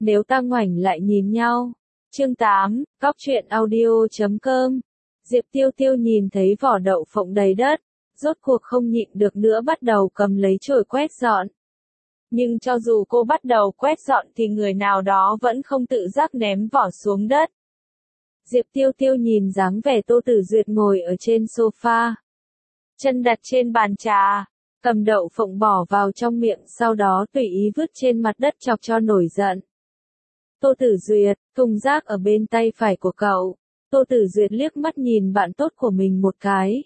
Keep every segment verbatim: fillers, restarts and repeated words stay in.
Nếu ta ngoảnh lại nhìn nhau. Chương tám, Góc truyện audio chấm com. Diệp Tiêu Tiêu nhìn thấy vỏ đậu phộng đầy đất, rốt cuộc không nhịn được nữa bắt đầu cầm lấy chổi quét dọn. Nhưng cho dù cô bắt đầu quét dọn thì người nào đó vẫn không tự giác ném vỏ xuống đất. Diệp Tiêu Tiêu nhìn dáng vẻ Tô Tử Duyệt ngồi ở trên sofa, chân đặt trên bàn trà, cầm đậu phộng bỏ vào trong miệng sau đó tùy ý vứt trên mặt đất chọc cho nổi giận. Tô Tử Duyệt, thùng rác ở bên tay phải của cậu. Tô Tử Duyệt liếc mắt nhìn bạn tốt của mình một cái.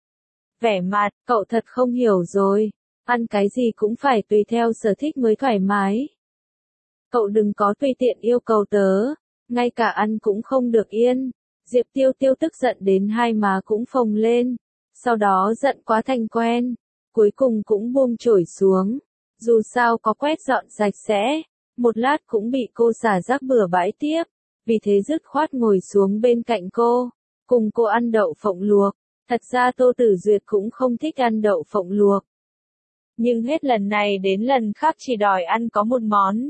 Vẻ mặt, cậu thật không hiểu rồi. Ăn cái gì cũng phải tùy theo sở thích mới thoải mái. Cậu đừng có tùy tiện yêu cầu tớ, ngay cả ăn cũng không được yên. Diệp Tiêu Tiêu tức giận đến hai má cũng phồng lên, sau đó giận quá thành quen, cuối cùng cũng buông chổi xuống. Dù sao có quét dọn sạch sẽ, một lát cũng bị cô xả rác bừa bãi tiếp, vì thế dứt khoát ngồi xuống bên cạnh cô, cùng cô ăn đậu phộng luộc. Thật ra Tô Tử Duyệt cũng không thích ăn đậu phộng luộc, nhưng hết lần này đến lần khác chỉ đòi ăn có một món.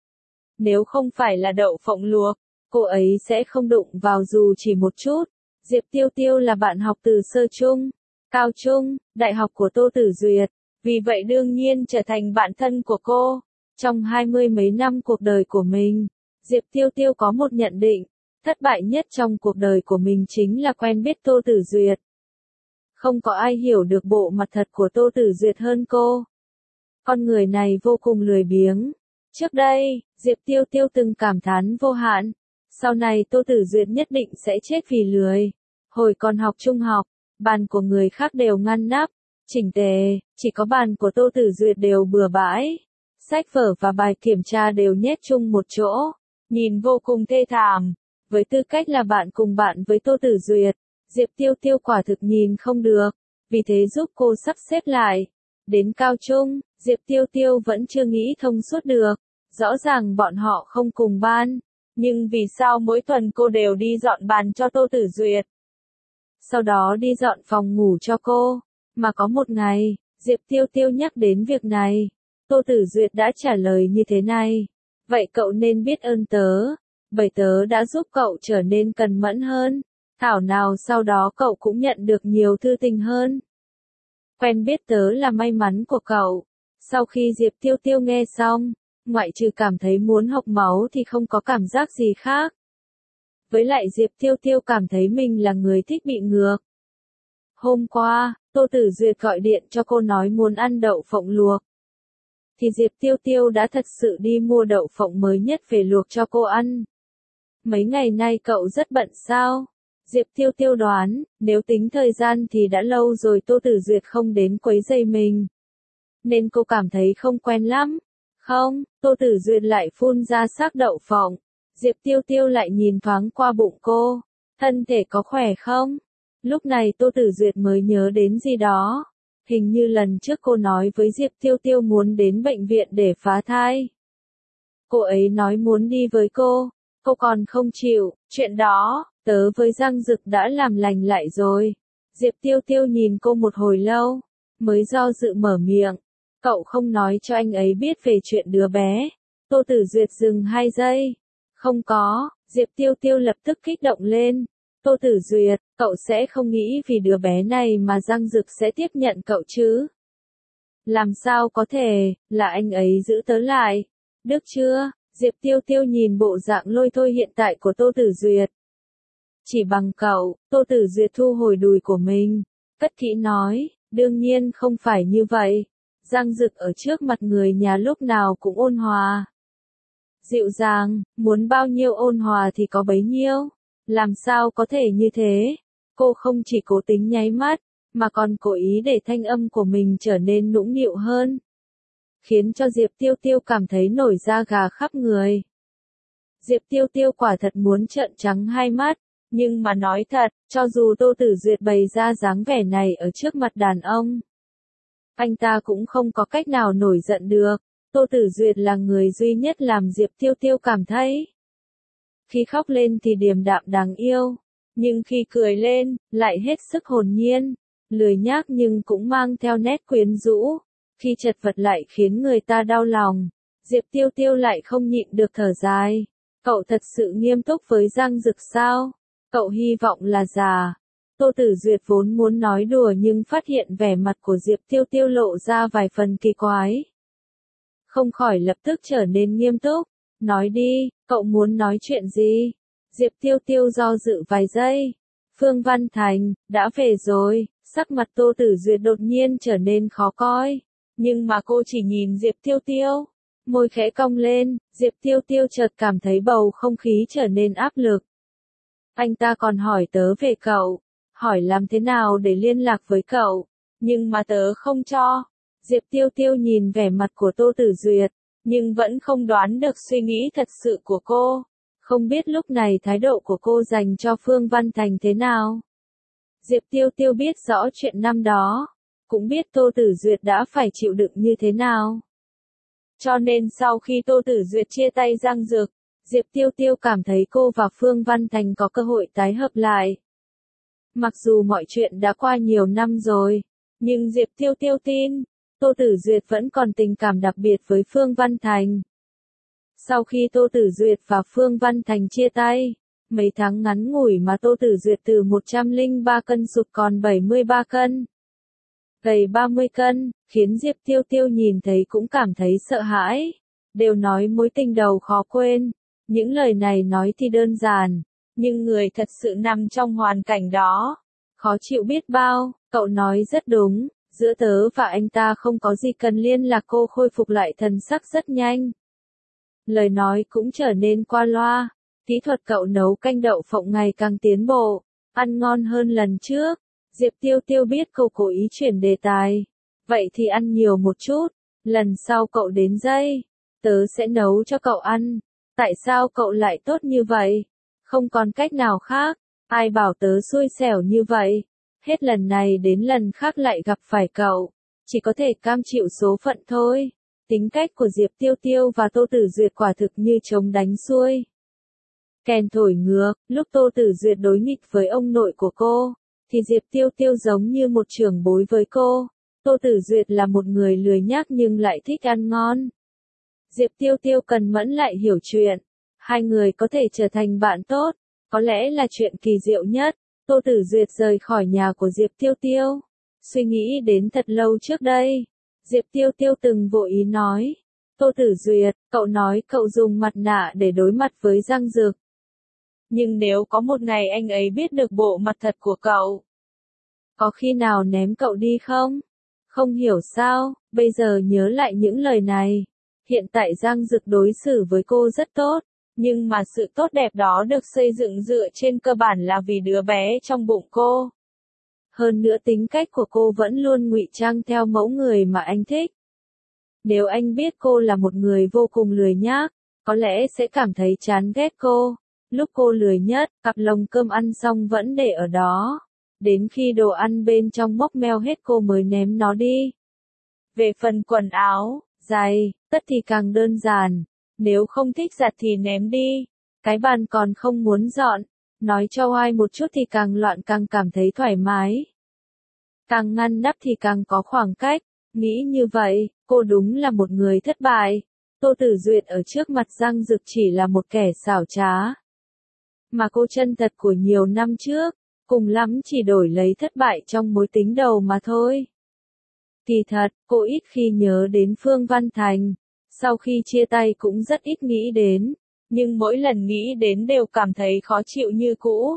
Nếu không phải là đậu phộng luộc, cô ấy sẽ không đụng vào dù chỉ một chút. Diệp Tiêu Tiêu là bạn học từ sơ trung, cao trung, đại học của Tô Tử Duyệt, vì vậy đương nhiên trở thành bạn thân của cô. Trong hai mươi mấy năm cuộc đời của mình, Diệp Tiêu Tiêu có một nhận định, thất bại nhất trong cuộc đời của mình chính là quen biết Tô Tử Duyệt. Không có ai hiểu được bộ mặt thật của Tô Tử Duyệt hơn cô. Con người này vô cùng lười biếng. Trước đây, Diệp Tiêu Tiêu từng cảm thán vô hạn, sau này Tô Tử Duyệt nhất định sẽ chết vì lười. Hồi còn học trung học, bàn của người khác đều ngăn nắp, chỉnh tề, chỉ có bàn của Tô Tử Duyệt đều bừa bãi. Sách vở và bài kiểm tra đều nhét chung một chỗ, nhìn vô cùng thê thảm. Với tư cách là bạn cùng bạn với Tô Tử Duyệt, Diệp Tiêu Tiêu quả thực nhìn không được, vì thế giúp cô sắp xếp lại. Đến cao trung, Diệp Tiêu Tiêu vẫn chưa nghĩ thông suốt được, rõ ràng bọn họ không cùng ban, nhưng vì sao mỗi tuần cô đều đi dọn bàn cho Tô Tử Duyệt, sau đó đi dọn phòng ngủ cho cô, mà có một ngày, Diệp Tiêu Tiêu nhắc đến việc này. Tô Tử Duyệt đã trả lời như thế này, vậy cậu nên biết ơn tớ, bởi tớ đã giúp cậu trở nên cần mẫn hơn, thảo nào sau đó cậu cũng nhận được nhiều thư tình hơn. Quen biết tớ là may mắn của cậu. Sau khi Diệp Tiêu Tiêu nghe xong, ngoại trừ cảm thấy muốn hộc máu thì không có cảm giác gì khác. Với lại Diệp Tiêu Tiêu cảm thấy mình là người thích bị ngược. Hôm qua, Tô Tử Duyệt gọi điện cho cô nói muốn ăn đậu phộng luộc. Thì Diệp Tiêu Tiêu đã thật sự đi mua đậu phộng mới nhất về luộc cho cô ăn. Mấy ngày nay cậu rất bận sao? Diệp Tiêu Tiêu đoán, nếu tính thời gian thì đã lâu rồi Tô Tử Duyệt không đến quấy rầy mình. Nên cô cảm thấy không quen lắm. Không, Tô Tử Duyệt lại phun ra xác đậu phộng. Diệp Tiêu Tiêu lại nhìn thoáng qua bụng cô. Thân thể có khỏe không? Lúc này Tô Tử Duyệt mới nhớ đến gì đó. Hình như lần trước cô nói với Diệp Tiêu Tiêu muốn đến bệnh viện để phá thai. Cô ấy nói muốn đi với cô, cô còn không chịu, chuyện đó, tớ với Giang Dực đã làm lành lại rồi. Diệp Tiêu Tiêu nhìn cô một hồi lâu, mới do dự mở miệng, cậu không nói cho anh ấy biết về chuyện đứa bé. Tô Tử Duyệt dừng hai giây, không có, Diệp Tiêu Tiêu lập tức kích động lên. Tô Tử Duyệt, cậu sẽ không nghĩ vì đứa bé này mà Giang Dực sẽ tiếp nhận cậu chứ? Làm sao có thể, là anh ấy giữ tớ lại. Được chưa? Diệp Tiêu Tiêu nhìn bộ dạng lôi thôi hiện tại của Tô Tử Duyệt. Chỉ bằng cậu, Tô Tử Duyệt thu hồi đùi của mình, cất kỹ nói, đương nhiên không phải như vậy. Giang Dực ở trước mặt người nhà lúc nào cũng ôn hòa, dịu dàng, muốn bao nhiêu ôn hòa thì có bấy nhiêu. Làm sao có thể như thế? Cô không chỉ cố tính nháy mắt, mà còn cố ý để thanh âm của mình trở nên nũng nịu hơn, khiến cho Diệp Tiêu Tiêu cảm thấy nổi da gà khắp người. Diệp Tiêu Tiêu quả thật muốn trợn trắng hai mắt, nhưng mà nói thật, cho dù Tô Tử Duyệt bày ra dáng vẻ này ở trước mặt đàn ông, anh ta cũng không có cách nào nổi giận được. Tô Tử Duyệt là người duy nhất làm Diệp Tiêu Tiêu cảm thấy, khi khóc lên thì điềm đạm đáng yêu, nhưng khi cười lên, lại hết sức hồn nhiên, lười nhác nhưng cũng mang theo nét quyến rũ, khi chật vật lại khiến người ta đau lòng. Diệp Tiêu Tiêu lại không nhịn được thở dài. Cậu thật sự nghiêm túc với Giang Dực sao? Cậu hy vọng là giả. Tô Tử Duyệt vốn muốn nói đùa nhưng phát hiện vẻ mặt của Diệp Tiêu Tiêu lộ ra vài phần kỳ quái. Không khỏi lập tức trở nên nghiêm túc. Nói đi, cậu muốn nói chuyện gì? Diệp Tiêu Tiêu do dự vài giây. Phương Văn Thành, đã về rồi. Sắc mặt Tô Tử Duyệt đột nhiên trở nên khó coi. Nhưng mà cô chỉ nhìn Diệp Tiêu Tiêu. Môi khẽ cong lên, Diệp Tiêu Tiêu chợt cảm thấy bầu không khí trở nên áp lực. Anh ta còn hỏi tớ về cậu. Hỏi làm thế nào để liên lạc với cậu. Nhưng mà tớ không cho. Diệp Tiêu Tiêu nhìn vẻ mặt của Tô Tử Duyệt. Nhưng vẫn không đoán được suy nghĩ thật sự của cô. Không biết lúc này thái độ của cô dành cho Phương Văn Thành thế nào. Diệp Tiêu Tiêu biết rõ chuyện năm đó. Cũng biết Tô Tử Duyệt đã phải chịu đựng như thế nào. Cho nên sau khi Tô Tử Duyệt chia tay Giang Dực, Diệp Tiêu Tiêu cảm thấy cô và Phương Văn Thành có cơ hội tái hợp lại. Mặc dù mọi chuyện đã qua nhiều năm rồi, nhưng Diệp Tiêu Tiêu tin, Tô Tử Duyệt vẫn còn tình cảm đặc biệt với Phương Văn Thành. Sau khi Tô Tử Duyệt và Phương Văn Thành chia tay, mấy tháng ngắn ngủi mà Tô Tử Duyệt từ một trăm lẻ ba cân sụt còn bảy mươi ba cân. Gầy ba mươi cân, khiến Diệp Tiêu Tiêu nhìn thấy cũng cảm thấy sợ hãi. Đều nói mối tình đầu khó quên. Những lời này nói thì đơn giản, nhưng người thật sự nằm trong hoàn cảnh đó. Khó chịu biết bao, cậu nói rất đúng, giữa tớ và anh ta không có gì cần liên lạc. Cô khôi phục lại thần sắc rất nhanh. Lời nói cũng trở nên qua loa, kỹ thuật cậu nấu canh đậu phộng ngày càng tiến bộ, ăn ngon hơn lần trước. Diệp Tiêu Tiêu biết cô cố ý chuyển đề tài. Vậy thì ăn nhiều một chút, lần sau cậu đến đây, tớ sẽ nấu cho cậu ăn. Tại sao cậu lại tốt như vậy? Không còn cách nào khác, ai bảo tớ xui xẻo như vậy? Hết lần này đến lần khác lại gặp phải cậu, chỉ có thể cam chịu số phận thôi. Tính cách của Diệp Tiêu Tiêu và Tô Tử Duyệt quả thực như trống đánh xuôi. Kèn thổi ngược, lúc Tô Tử Duyệt đối nghịch với ông nội của cô, thì Diệp Tiêu Tiêu giống như một trưởng bối với cô. Tô Tử Duyệt là một người lười nhác nhưng lại thích ăn ngon. Diệp Tiêu Tiêu cần mẫn lại hiểu chuyện. Hai người có thể trở thành bạn tốt, có lẽ là chuyện kỳ diệu nhất. Tô Tử Duyệt rời khỏi nhà của Diệp Tiêu Tiêu. Suy nghĩ đến thật lâu trước đây. Diệp Tiêu Tiêu từng vô ý nói. Tô Tử Duyệt, cậu nói cậu dùng mặt nạ để đối mặt với Giang Dực. Nhưng nếu có một ngày anh ấy biết được bộ mặt thật của cậu, có khi nào ném cậu đi không? Không hiểu sao, bây giờ nhớ lại những lời này. Hiện tại Giang Dực đối xử với cô rất tốt, nhưng mà sự tốt đẹp đó được xây dựng dựa trên cơ bản là vì đứa bé trong bụng cô. Hơn nữa tính cách của cô vẫn luôn ngụy trang theo mẫu người mà anh thích. Nếu anh biết cô là một người vô cùng lười nhác, có lẽ sẽ cảm thấy chán ghét cô. Lúc cô lười nhất, cặp lồng cơm ăn xong vẫn để ở đó. Đến khi đồ ăn bên trong mốc meo hết cô mới ném nó đi. Về phần quần áo, giày, tất thì càng đơn giản. Nếu không thích giặt thì ném đi. Cái bàn còn không muốn dọn. Nói cho oai một chút thì càng loạn càng cảm thấy thoải mái. Càng ngăn nắp thì càng có khoảng cách. Nghĩ như vậy, cô đúng là một người thất bại. Tô Tử Duyệt ở trước mặt Giang Dực chỉ là một kẻ xảo trá. Mà cô chân thật của nhiều năm trước, cùng lắm chỉ đổi lấy thất bại trong mối tính đầu mà thôi. Kỳ thật, cô ít khi nhớ đến Phương Văn Thành. Sau khi chia tay cũng rất ít nghĩ đến. Nhưng mỗi lần nghĩ đến đều cảm thấy khó chịu như cũ.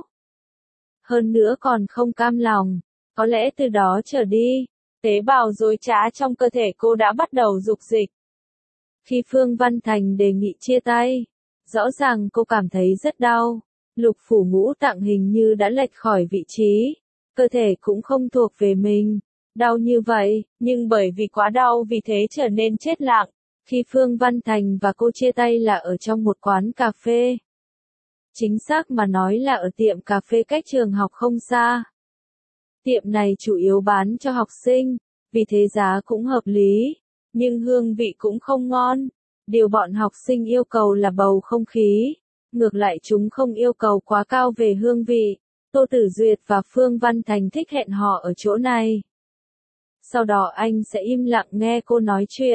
Hơn nữa còn không cam lòng. Có lẽ từ đó trở đi, tế bào rối trá trong cơ thể cô đã bắt đầu dục dịch. Khi Phương Văn Thành đề nghị chia tay, rõ ràng cô cảm thấy rất đau. Lục phủ ngũ tạng hình như đã lệch khỏi vị trí. Cơ thể cũng không thuộc về mình. Đau như vậy, nhưng bởi vì quá đau vì thế trở nên chết lặng. Khi Phương Văn Thành và cô chia tay là ở trong một quán cà phê. Chính xác mà nói là ở tiệm cà phê cách trường học không xa. Tiệm này chủ yếu bán cho học sinh, vì thế giá cũng hợp lý, nhưng hương vị cũng không ngon. Điều bọn học sinh yêu cầu là bầu không khí, ngược lại chúng không yêu cầu quá cao về hương vị. Tô Tử Duyệt và Phương Văn Thành thích hẹn hò ở chỗ này. Sau đó anh sẽ im lặng nghe cô nói chuyện.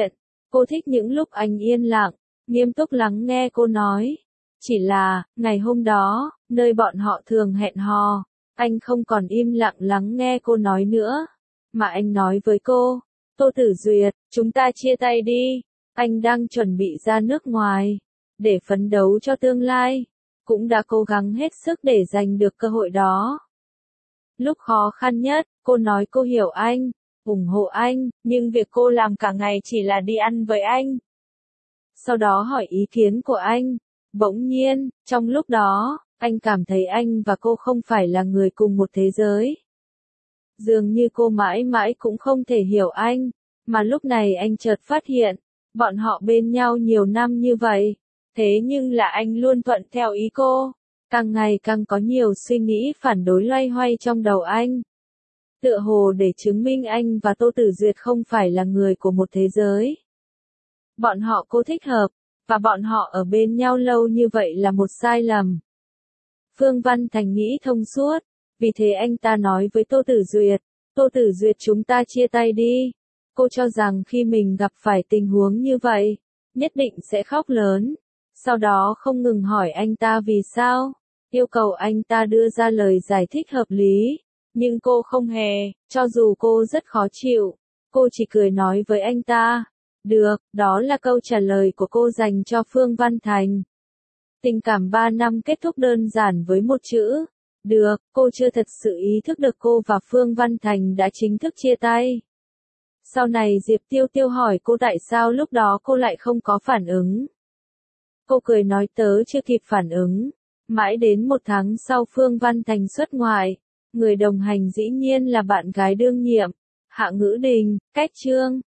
Cô thích những lúc anh yên lặng, nghiêm túc lắng nghe cô nói. Chỉ là, ngày hôm đó, nơi bọn họ thường hẹn hò, anh không còn im lặng lắng nghe cô nói nữa, mà anh nói với cô, Tô Tử Duyệt, chúng ta chia tay đi, anh đang chuẩn bị ra nước ngoài, để phấn đấu cho tương lai, cũng đã cố gắng hết sức để giành được cơ hội đó. Lúc khó khăn nhất, cô nói cô hiểu anh, ủng hộ anh, nhưng việc cô làm cả ngày chỉ là đi ăn với anh. Sau đó hỏi ý kiến của anh, bỗng nhiên, trong lúc đó, anh cảm thấy anh và cô không phải là người cùng một thế giới. Dường như cô mãi mãi cũng không thể hiểu anh, mà lúc này anh chợt phát hiện, bọn họ bên nhau nhiều năm như vậy, thế nhưng là anh luôn thuận theo ý cô, càng ngày càng có nhiều suy nghĩ phản đối loay hoay trong đầu anh. Tựa hồ để chứng minh anh và Tô Tử Duyệt không phải là người của một thế giới. Bọn họ cô thích hợp, và bọn họ ở bên nhau lâu như vậy là một sai lầm. Phương Văn Thành nghĩ thông suốt, vì thế anh ta nói với Tô Tử Duyệt, Tô Tử Duyệt chúng ta chia tay đi. Cô cho rằng khi mình gặp phải tình huống như vậy, nhất định sẽ khóc lớn. Sau đó không ngừng hỏi anh ta vì sao, yêu cầu anh ta đưa ra lời giải thích hợp lý. Nhưng cô không hề, cho dù cô rất khó chịu, cô chỉ cười nói với anh ta. Được, đó là câu trả lời của cô dành cho Phương Văn Thành. Tình cảm ba năm kết thúc đơn giản với một chữ. Được, cô chưa thật sự ý thức được cô và Phương Văn Thành đã chính thức chia tay. Sau này Diệp Tiêu Tiêu hỏi cô tại sao lúc đó cô lại không có phản ứng. Cô cười nói tớ chưa kịp phản ứng. Mãi đến một tháng sau Phương Văn Thành xuất ngoại, người đồng hành dĩ nhiên là bạn gái đương nhiệm, Hạ Ngữ Đình, Cách Trương.